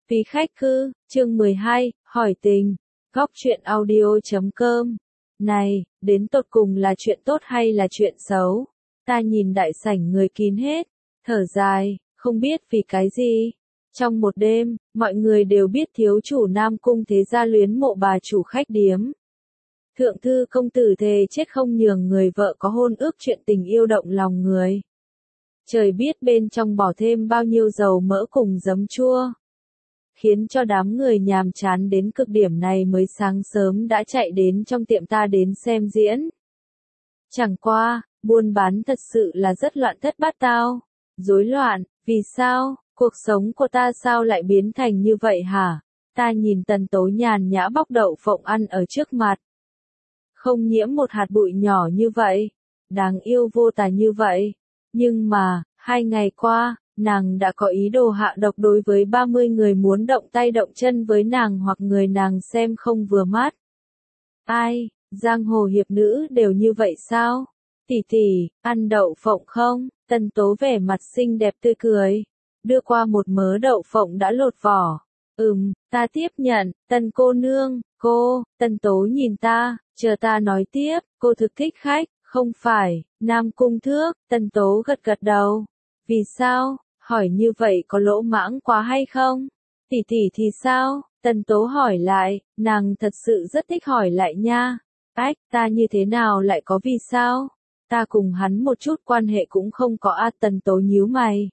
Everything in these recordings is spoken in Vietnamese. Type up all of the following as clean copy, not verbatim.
Quý khách cư, chương 12, hỏi tình, góc truyện audio.com. Này, đến tột cùng là chuyện tốt hay là chuyện xấu? Ta nhìn đại sảnh người kín hết, thở dài, không biết vì cái gì. Trong một đêm, mọi người đều biết thiếu chủ Nam Cung thế gia luyến mộ bà chủ khách điếm. Thượng thư công tử thề chết không nhường người vợ có hôn ước chuyện tình yêu động lòng người. Trời biết bên trong bỏ thêm bao nhiêu dầu mỡ cùng giấm chua. Khiến cho đám người nhàm chán đến cực điểm này mới sáng sớm đã chạy đến trong tiệm ta đến xem diễn. Chẳng qua, buôn bán thật sự là rất loạn thất bát tao. Rối loạn, vì sao, cuộc sống của ta sao lại biến thành như vậy hả? Ta nhìn Tần Tố nhàn nhã bóc đậu phộng ăn ở trước mặt. Không nhiễm một hạt bụi nhỏ như vậy, đáng yêu vô tà như vậy. Nhưng mà, 2 ngày qua, nàng đã có ý đồ hạ độc đối với 30 người muốn động tay động chân với nàng hoặc người nàng xem không vừa mắt. Ai, giang hồ hiệp nữ đều như vậy sao? Tỷ tỷ, ăn đậu phộng không? Tần Tố vẻ mặt xinh đẹp tươi cười, đưa qua một mớ đậu phộng đã lột vỏ. Ta tiếp nhận, Tần cô nương, cô. Tần Tố nhìn ta, chờ ta nói tiếp, cô thực thích khách, không phải, Nam Cung Thước. Tần Tố gật gật đầu. Vì sao? Hỏi như vậy có lỗ mãng quá hay không? Tỷ tỷ thì sao? Tần Tố hỏi lại, nàng thật sự rất thích hỏi lại nha. Ách, ta như thế nào lại có vì sao? Ta cùng hắn một chút quan hệ cũng không có a. Tần Tố nhíu mày.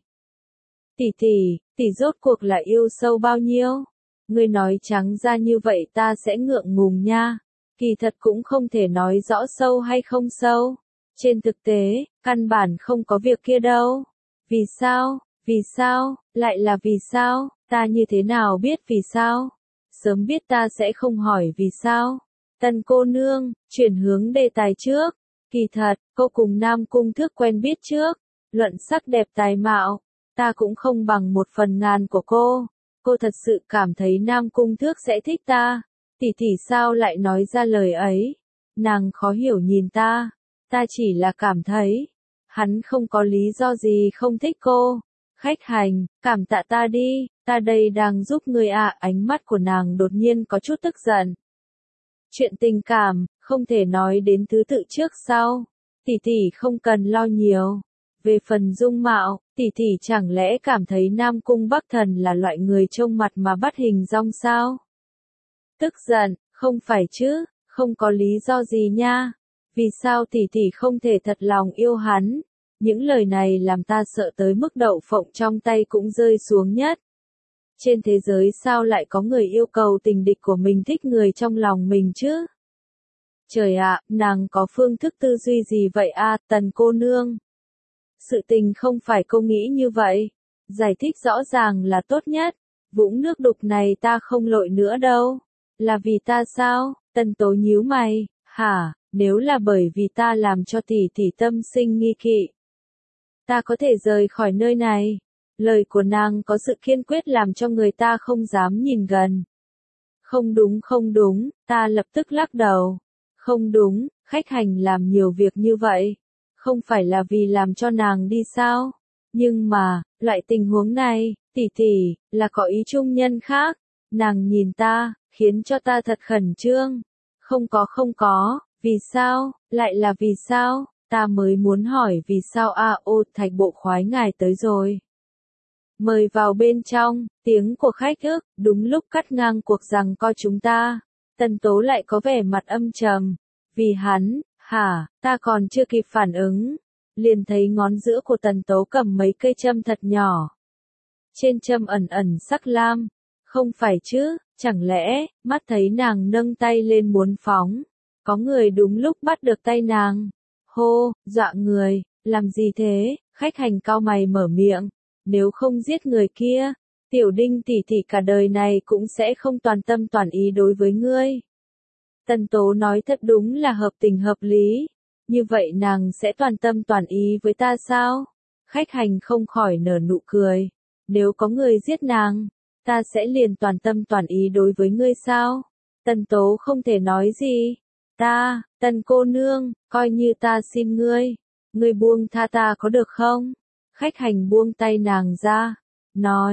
Tỷ rốt cuộc là yêu sâu bao nhiêu? Ngươi nói trắng ra như vậy ta sẽ ngượng ngùng nha. Kỳ thật cũng không thể nói rõ sâu hay không sâu. Trên thực tế, căn bản không có việc kia đâu. Vì sao? Vì sao? Lại là vì sao? Ta như thế nào biết vì sao? Sớm biết ta sẽ không hỏi vì sao. Tần cô nương, chuyển hướng đề tài trước. Kỳ thật, cô cùng Nam Cung Thước quen biết trước. Luận sắc đẹp tài mạo, ta cũng không bằng 1/1000 của cô. Cô thật sự cảm thấy Nam Cung Thước sẽ thích ta. Tỷ tỷ sao lại nói ra lời ấy? Nàng khó hiểu nhìn ta. Ta chỉ là cảm thấy, hắn không có lý do gì không thích cô. Khách hành, cảm tạ ta đi, ta đây đang giúp ngươi ạ. Ánh mắt của nàng đột nhiên có chút tức giận. Chuyện tình cảm, không thể nói đến thứ tự trước sau. Tỷ tỷ không cần lo nhiều. Về phần dung mạo, tỷ tỷ chẳng lẽ cảm thấy Nam Cung Bắc Thần là loại người trông mặt mà bắt hình dong sao? Tức giận, không phải chứ, không có lý do gì nha. Vì sao tỷ tỷ không thể thật lòng yêu hắn? Những lời này làm ta sợ tới mức đậu phộng trong tay cũng rơi xuống nhất. Trên thế giới sao lại có người yêu cầu tình địch của mình thích người trong lòng mình chứ? Trời ạ, nàng có phương thức tư duy gì vậy a, Tần cô nương? Sự tình không phải cô nghĩ như vậy. Giải thích rõ ràng là tốt nhất. Vũng nước đục này ta không lội nữa đâu. Là vì ta sao? Tần Tố nhíu mày. Hả, nếu là bởi vì ta làm cho tỷ tỷ tâm sinh nghi kỵ, ta có thể rời khỏi nơi này. Lời của nàng có sự kiên quyết làm cho người ta không dám nhìn gần. Không đúng, ta lập tức lắc đầu. Không đúng, khách hành làm nhiều việc như vậy. Không phải là vì làm cho nàng đi sao? Nhưng mà, loại tình huống này, tỷ tỷ, là có ý chung nhân khác. Nàng nhìn ta, khiến cho ta thật khẩn trương. Không có, vì sao, lại là vì sao? Ta mới muốn hỏi vì sao ô Thạch bộ khoái ngài tới rồi. Mời vào bên trong, tiếng của khách ức, đúng lúc cắt ngang cuộc giằng co chúng ta. Tần Tố lại có vẻ mặt âm trầm. Vì hắn, hả, ta còn chưa kịp phản ứng. Liền thấy ngón giữa của Tần Tố cầm mấy cây châm thật nhỏ. Trên châm ẩn ẩn sắc lam. Không phải chứ, chẳng lẽ, mắt thấy nàng nâng tay lên muốn phóng. Có người đúng lúc bắt được tay nàng. Hô, dọa người, làm gì thế? Khách hành cau mày mở miệng. Nếu không giết người kia, Tiểu Đinh tỷ tỷ cả đời này cũng sẽ không toàn tâm toàn ý đối với ngươi. Tần Tố nói thật đúng là hợp tình hợp lý. Như vậy nàng sẽ toàn tâm toàn ý với ta sao? Khách hành không khỏi nở nụ cười. Nếu có người giết nàng, ta sẽ liền toàn tâm toàn ý đối với ngươi sao? Tần Tố không thể nói gì. Tần cô nương, coi như ta xin ngươi. Ngươi buông tha ta có được không? Khách hành buông tay nàng ra. Nói,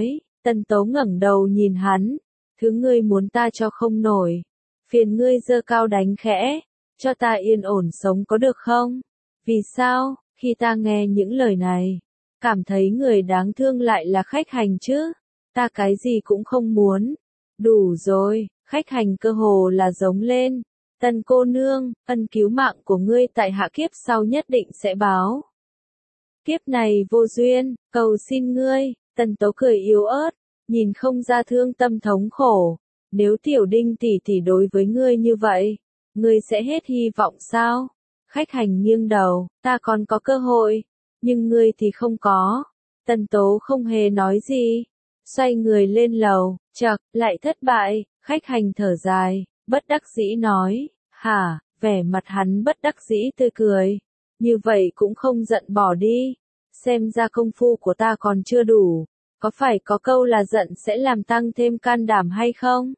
Tần Tố ngẩng đầu nhìn hắn, thứ ngươi muốn ta cho không nổi. Phiền ngươi giơ cao đánh khẽ, cho ta yên ổn sống có được không? Vì sao, khi ta nghe những lời này, cảm thấy người đáng thương lại là khách hành chứ? Ta cái gì cũng không muốn. Đủ rồi, khách hành cơ hồ là giống lên. Tần cô nương, ân cứu mạng của ngươi tại hạ kiếp sau nhất định sẽ báo. Kiếp này vô duyên, cầu xin ngươi. Tần Tố cười yếu ớt, nhìn không ra thương tâm thống khổ. Nếu tiểu đinh tỷ tỷ đối với ngươi như vậy, ngươi sẽ hết hy vọng sao? Khách hành nghiêng đầu, ta còn có cơ hội, nhưng ngươi thì không có. Tần Tố không hề nói gì, xoay người lên lầu, chậc, lại thất bại. Khách hành thở dài, bất đắc dĩ nói, hả, vẻ mặt hắn bất đắc dĩ tươi cười. Như vậy cũng không giận bỏ đi, xem ra công phu của ta còn chưa đủ. Có phải có câu là giận sẽ làm tăng thêm can đảm hay không?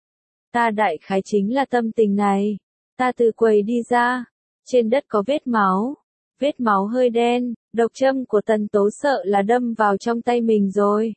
Ta đại khái chính là tâm tình này. Ta từ quầy đi ra, trên đất có vết máu hơi đen, độc châm của Tần Tố sợ là đâm vào trong tay mình rồi.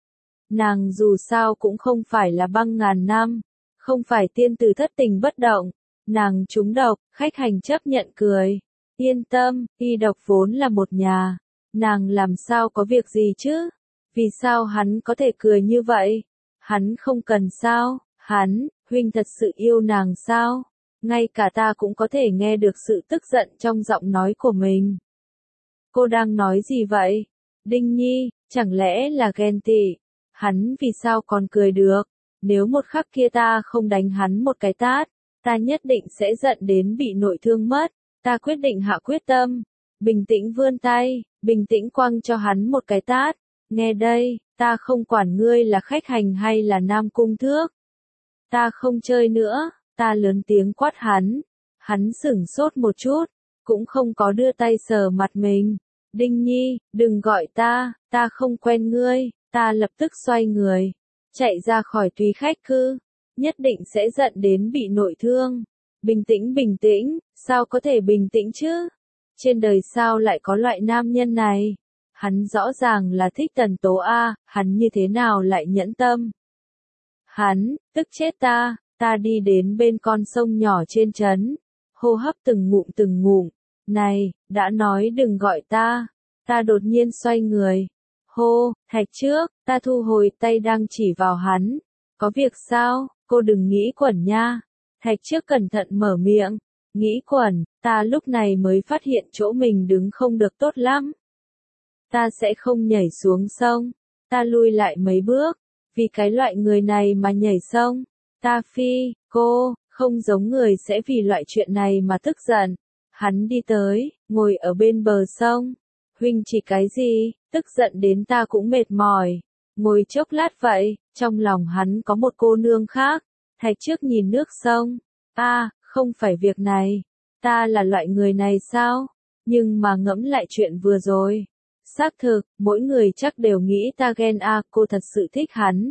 Nàng dù sao cũng không phải là băng ngàn năm, không phải tiên tử thất tình bất động, nàng trúng độc. Khách hành chấp nhận cười, yên tâm, y độc vốn là một nhà, nàng làm sao có việc gì chứ? Vì sao hắn có thể cười như vậy? Hắn không cần sao? Huynh thật sự yêu nàng sao? Ngay cả ta cũng có thể nghe được sự tức giận trong giọng nói của mình. Cô đang nói gì vậy? Đinh Nhi, chẳng lẽ là ghen tị? Hắn vì sao còn cười được? Nếu một khắc kia ta không đánh hắn một cái tát, ta nhất định sẽ giận đến bị nội thương mất. Ta quyết định hạ quyết tâm, bình tĩnh vươn tay, bình tĩnh quăng cho hắn một cái tát. Nghe đây, ta không quản ngươi là khách hành hay là nam cung thước. Ta không chơi nữa, ta lớn tiếng quát hắn. Hắn sửng sốt một chút, cũng không có đưa tay sờ mặt mình. Đinh Nhi, đừng gọi ta không quen ngươi. Ta lập tức xoay người, chạy ra khỏi tùy khách cư. Nhất định sẽ giận đến bị nội thương. Bình tĩnh, sao có thể bình tĩnh chứ? Trên đời sao lại có loại nam nhân này? Hắn rõ ràng là thích Tần Tố a, hắn như thế nào lại nhẫn tâm? Hắn, tức chết ta đi đến bên con sông nhỏ trên trấn, hô hấp từng ngụm. Này, đã nói đừng gọi ta đột nhiên xoay người. Hô, Thạch Trước, ta thu hồi tay đang chỉ vào hắn. Có việc sao, cô đừng nghĩ quẩn nha. Thạch Trước cẩn thận mở miệng. Nghĩ quẩn, ta lúc này mới phát hiện chỗ mình đứng không được tốt lắm. Ta sẽ không nhảy xuống sông. Ta lui lại mấy bước. Vì cái loại người này mà nhảy sông. Ta phi, cô, không giống người sẽ vì loại chuyện này mà tức giận. Hắn đi tới, ngồi ở bên bờ sông. Huynh chỉ cái gì, tức giận đến ta cũng mệt mỏi. Ngồi chốc lát vậy, trong lòng hắn có một cô nương khác. Thạch Trước nhìn nước sông. Không phải việc này. Ta là loại người này sao? Nhưng mà ngẫm lại chuyện vừa rồi. Xác thực, mỗi người chắc đều nghĩ ta ghen cô thật sự thích hắn.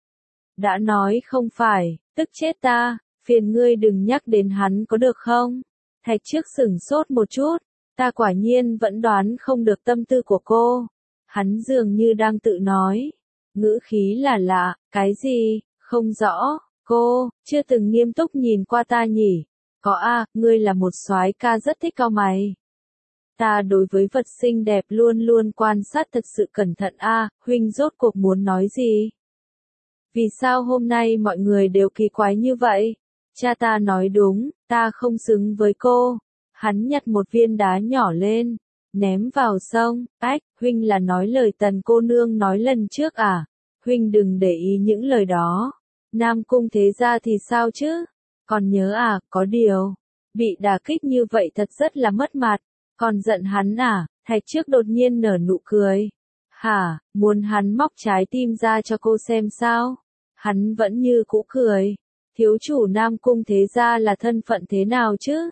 Đã nói không phải, tức chết ta, phiền ngươi đừng nhắc đến hắn có được không? Thạch Trước sửng sốt một chút, ta quả nhiên vẫn đoán không được tâm tư của cô. Hắn dường như đang tự nói, ngữ khí là lạ, cái gì, không rõ, cô, chưa từng nghiêm túc nhìn qua ta nhỉ? Có ngươi là một soái ca rất thích cau mày. Ta đối với vật xinh đẹp luôn luôn quan sát thật sự cẩn thận huynh rốt cuộc muốn nói gì? Vì sao hôm nay mọi người đều kỳ quái như vậy? Cha ta nói đúng, ta không xứng với cô. Hắn nhặt một viên đá nhỏ lên, ném vào sông. Huynh là nói lời Tần cô nương nói lần trước à? Huynh đừng để ý những lời đó. Nam cung thế gia thì sao chứ? Còn nhớ có điều, bị đả kích như vậy thật rất là mất mặt. Còn giận hắn à? Thạch Trước đột nhiên nở nụ cười. Hả, muốn hắn móc trái tim ra cho cô xem sao? Hắn vẫn như cũ cười. Thiếu chủ Nam cung thế gia là thân phận thế nào chứ?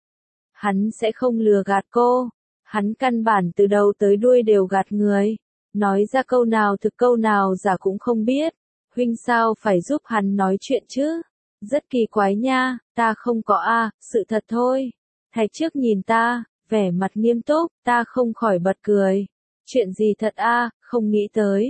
Hắn sẽ không lừa gạt cô. Hắn căn bản từ đầu tới đuôi đều gạt người. Nói ra câu nào thực câu nào giả cũng không biết. Huynh sao phải giúp hắn nói chuyện chứ? Rất kỳ quái nha, ta không có sự thật thôi. Thạch Trước nhìn ta, vẻ mặt nghiêm túc, ta không khỏi bật cười. Chuyện gì thật không nghĩ tới.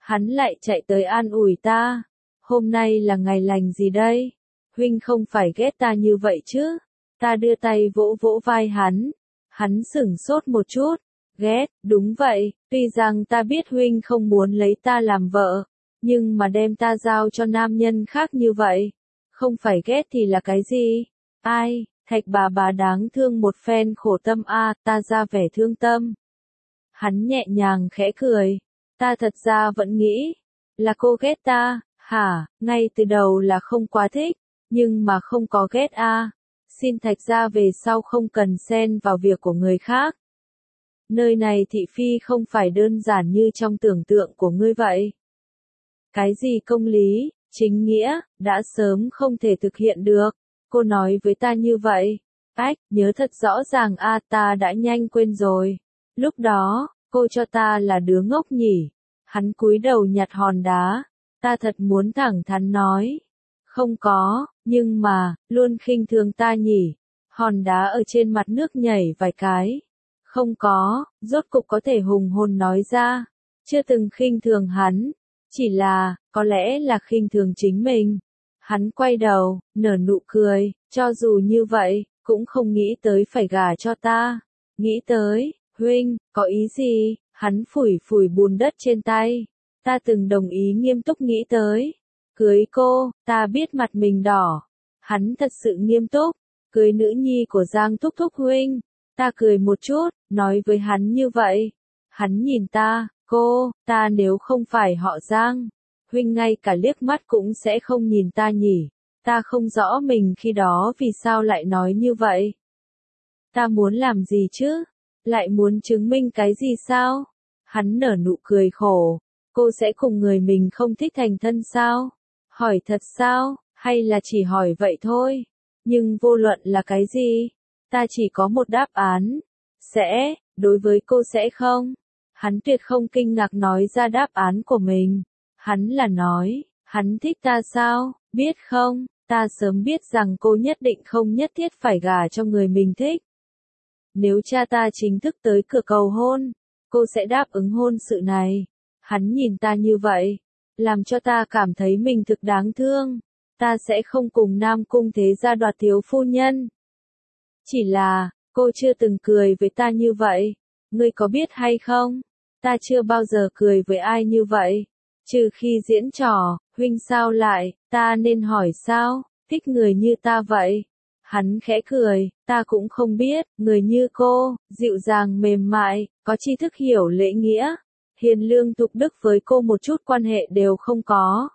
Hắn lại chạy tới an ủi ta. Hôm nay là ngày lành gì đây? Huynh không phải ghét ta như vậy chứ? Ta đưa tay vỗ vỗ vai hắn. Hắn sửng sốt một chút. Ghét, đúng vậy, tuy rằng ta biết huynh không muốn lấy ta làm vợ, nhưng mà đem ta giao cho nam nhân khác như vậy, không phải ghét thì là cái gì? Ai, Thạch bà đáng thương một phen khổ tâm a, ta ra vẻ thương tâm. Hắn nhẹ nhàng khẽ cười, ta thật ra vẫn nghĩ, là cô ghét ta, hả, ngay từ đầu là không quá thích, nhưng mà không có ghét a. Xin Thạch gia về sau không cần xen vào việc của người khác. Nơi này thị phi không phải đơn giản như trong tưởng tượng của ngươi vậy. Cái gì công lý, chính nghĩa, đã sớm không thể thực hiện được. Cô nói với ta như vậy. Ách, nhớ thật rõ ràng a, ta đã nhanh quên rồi. Lúc đó, cô cho ta là đứa ngốc nhỉ. Hắn cúi đầu nhặt hòn đá. Ta thật muốn thẳng thắn nói. Không có, nhưng mà, luôn khinh thường ta nhỉ. Hòn đá ở trên mặt nước nhảy vài cái. Không có, rốt cục có thể hùng hồn nói ra. Chưa từng khinh thường hắn. Chỉ là, có lẽ là khinh thường chính mình. Hắn quay đầu, nở nụ cười, cho dù như vậy, cũng không nghĩ tới phải gả cho ta. Nghĩ tới, huynh, có ý gì? Hắn phủi phủi bùn đất trên tay. Ta từng đồng ý nghiêm túc nghĩ tới. Cưới cô, ta biết mặt mình đỏ. Hắn thật sự nghiêm túc. Cưới nữ nhi của Giang Thúc Thúc huynh. Ta cười một chút, nói với hắn như vậy. Hắn nhìn ta, cô, ta nếu không phải họ Giang, huynh ngay cả liếc mắt cũng sẽ không nhìn ta nhỉ. Ta không rõ mình khi đó vì sao lại nói như vậy. Ta muốn làm gì chứ? Lại muốn chứng minh cái gì sao? Hắn nở nụ cười khổ. Cô sẽ cùng người mình không thích thành thân sao? Hỏi thật sao? Hay là chỉ hỏi vậy thôi? Nhưng vô luận là cái gì? Ta chỉ có một đáp án. Sẽ, đối với cô sẽ không. Hắn tuyệt không kinh ngạc nói ra đáp án của mình. Hắn là nói, hắn thích ta sao? Biết không, ta sớm biết rằng cô nhất định không nhất thiết phải gả cho người mình thích. Nếu cha ta chính thức tới cửa cầu hôn, cô sẽ đáp ứng hôn sự này. Hắn nhìn ta như vậy, làm cho ta cảm thấy mình thực đáng thương. Ta sẽ không cùng Nam Cung thế gia đoạt thiếu phu nhân. Chỉ là, cô chưa từng cười với ta như vậy. Ngươi có biết hay không? Ta chưa bao giờ cười với ai như vậy. Trừ khi diễn trò, huynh sao lại, ta nên hỏi sao, thích người như ta vậy. Hắn khẽ cười, ta cũng không biết, người như cô, dịu dàng mềm mại, có tri thức hiểu lễ nghĩa, hiền lương tục đức với cô một chút quan hệ đều không có.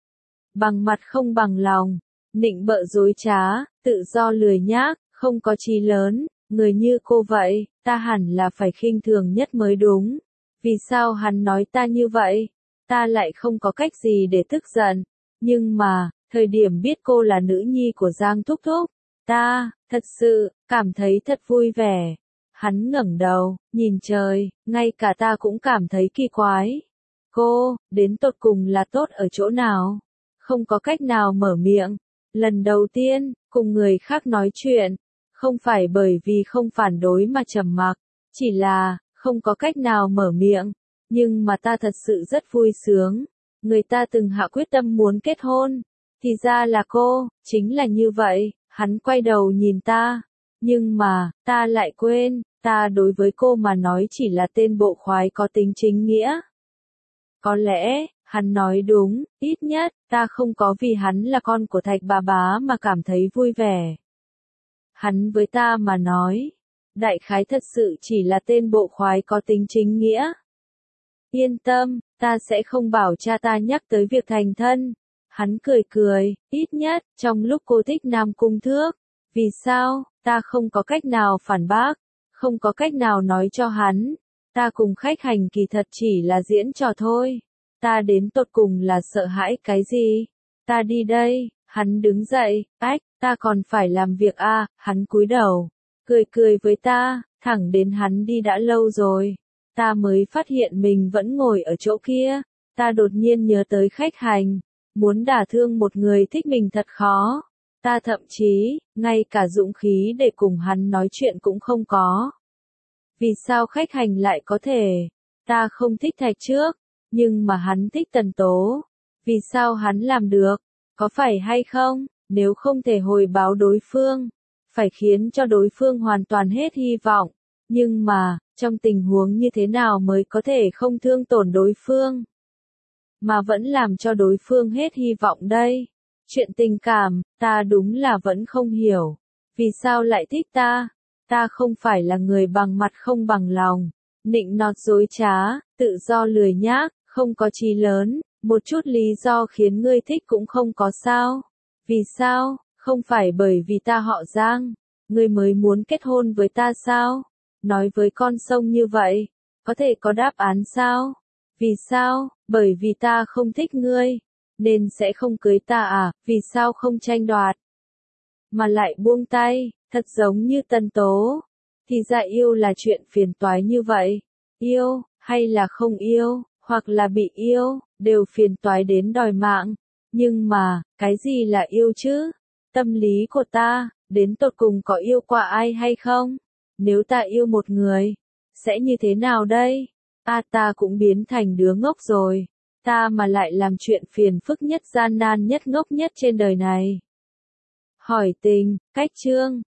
Bằng mặt không bằng lòng, nịnh bợ dối trá, tự do lười nhác, không có chí lớn, người như cô vậy, ta hẳn là phải khinh thường nhất mới đúng. Vì sao hắn nói ta như vậy? Ta lại không có cách gì để tức giận. Nhưng mà, thời điểm biết cô là nữ nhi của Giang Thúc Thúc, ta, thật sự, cảm thấy thật vui vẻ. Hắn ngẩng đầu, nhìn trời, ngay cả ta cũng cảm thấy kỳ quái. Cô, đến tột cùng là tốt ở chỗ nào? Không có cách nào mở miệng. Lần đầu tiên, cùng người khác nói chuyện, không phải bởi vì không phản đối mà trầm mặc, chỉ là, không có cách nào mở miệng. Nhưng mà ta thật sự rất vui sướng. Người ta từng hạ quyết tâm muốn kết hôn. Thì ra là cô, chính là như vậy. Hắn quay đầu nhìn ta. Nhưng mà, ta lại quên, ta đối với cô mà nói chỉ là tên bộ khoái có tính chính nghĩa. Có lẽ, hắn nói đúng, ít nhất, ta không có vì hắn là con của Thạch bá mà cảm thấy vui vẻ. Hắn với ta mà nói, đại khái thật sự chỉ là tên bộ khoái có tính chính nghĩa. Yên tâm, ta sẽ không bảo cha ta nhắc tới việc thành thân. Hắn cười cười, ít nhất, trong lúc cô thích Nam Cung Thước. Vì sao, ta không có cách nào phản bác, không có cách nào nói cho hắn. Ta cùng khách hành kỳ thật chỉ là diễn trò thôi. Ta đến tột cùng là sợ hãi cái gì? Ta đi đây, hắn đứng dậy, ách, ta còn phải làm việc à, hắn cúi đầu. Cười cười với ta, thẳng đến hắn đi đã lâu rồi. Ta mới phát hiện mình vẫn ngồi ở chỗ kia. Ta đột nhiên nhớ tới khách hành. Muốn đả thương một người thích mình thật khó. Ta thậm chí, ngay cả dũng khí để cùng hắn nói chuyện cũng không có. Vì sao khách hành lại có thể? Ta không thích Thạch trước. Nhưng mà hắn thích Tần Tố. Vì sao hắn làm được? Có phải hay không? Nếu không thể hồi báo đối phương, phải khiến cho đối phương hoàn toàn hết hy vọng. Nhưng mà, trong tình huống như thế nào mới có thể không thương tổn đối phương, mà vẫn làm cho đối phương hết hy vọng đây? Chuyện tình cảm, ta đúng là vẫn không hiểu. Vì sao lại thích ta? Ta không phải là người bằng mặt không bằng lòng, nịnh nọt dối trá, tự do lười nhác, không có chí lớn, một chút lý do khiến ngươi thích cũng không có sao? Vì sao? Không phải bởi vì ta họ Giang, ngươi mới muốn kết hôn với ta sao? Nói với con sông như vậy, có thể có đáp án sao? Vì sao? Bởi vì ta không thích ngươi, nên sẽ không cưới ta à? Vì sao không tranh đoạt, mà lại buông tay, thật giống như Tần Tố? Thì ra yêu là chuyện phiền toái như vậy. Yêu, hay là không yêu, hoặc là bị yêu, đều phiền toái đến đòi mạng. Nhưng mà, cái gì là yêu chứ? Tâm lý của ta, đến tột cùng có yêu qua ai hay không? Nếu ta yêu một người, sẽ như thế nào đây? Ta cũng biến thành đứa ngốc rồi. Ta mà lại làm chuyện phiền phức nhất, gian nan nhất, ngốc nhất trên đời này. Hỏi tình, cách chương.